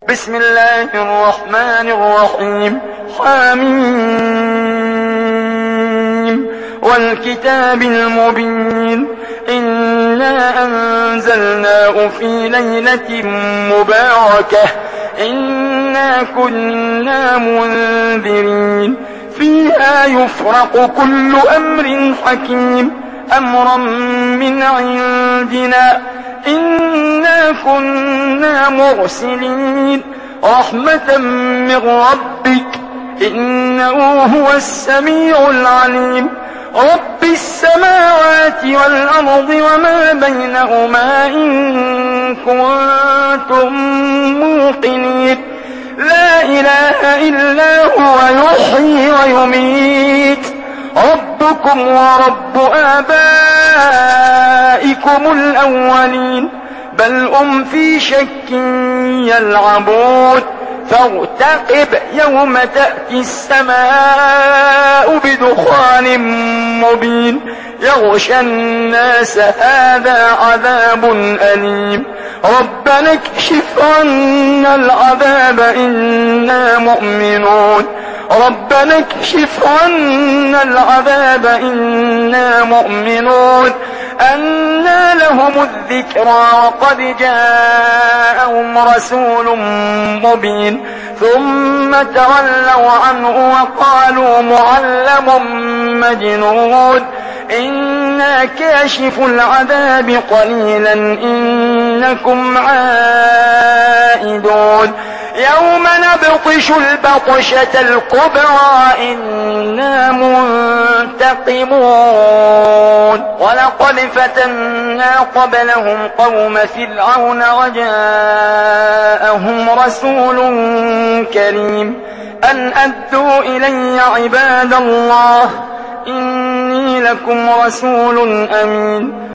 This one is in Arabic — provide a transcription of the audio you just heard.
بسم الله الرحمن الرحيم حميم والكتاب المبين إنا أنزلناه في ليلة مباركة إنا كنا منذرين فيها يفرق كل أمر حكيم أمرا من عندنا إنا كنا مرسلين رحمة من ربك إنه هو السميع العليم رب السماوات والأرض وما بينهما إن كنتم موقنين لا إله إلا هو يحيي ويميت ربكم ورب آبائكم الأولين بل هم في شك يلعبون فارتقب يوم تأتي السماء بدخان مبين يغشى الناس هذا عذاب أليم ربنا اكشف عنا العذاب إنا مؤمنون ربنا اكشف عنا العذاب إنا مؤمنون أنى لهم الذكرى وقد جاءهم رسول مبين ثم تولوا عنه وقالوا معلم مجنون إنا كاشف العذاب قليلا إنكم عائدون يوم نبطش البطشة الكبرى إنا منتقمون ولقد فتنا قبلهم قوم فرعون وجاءهم رسول كريم أن أدوا إلي عباد الله إني لكم رسول أمين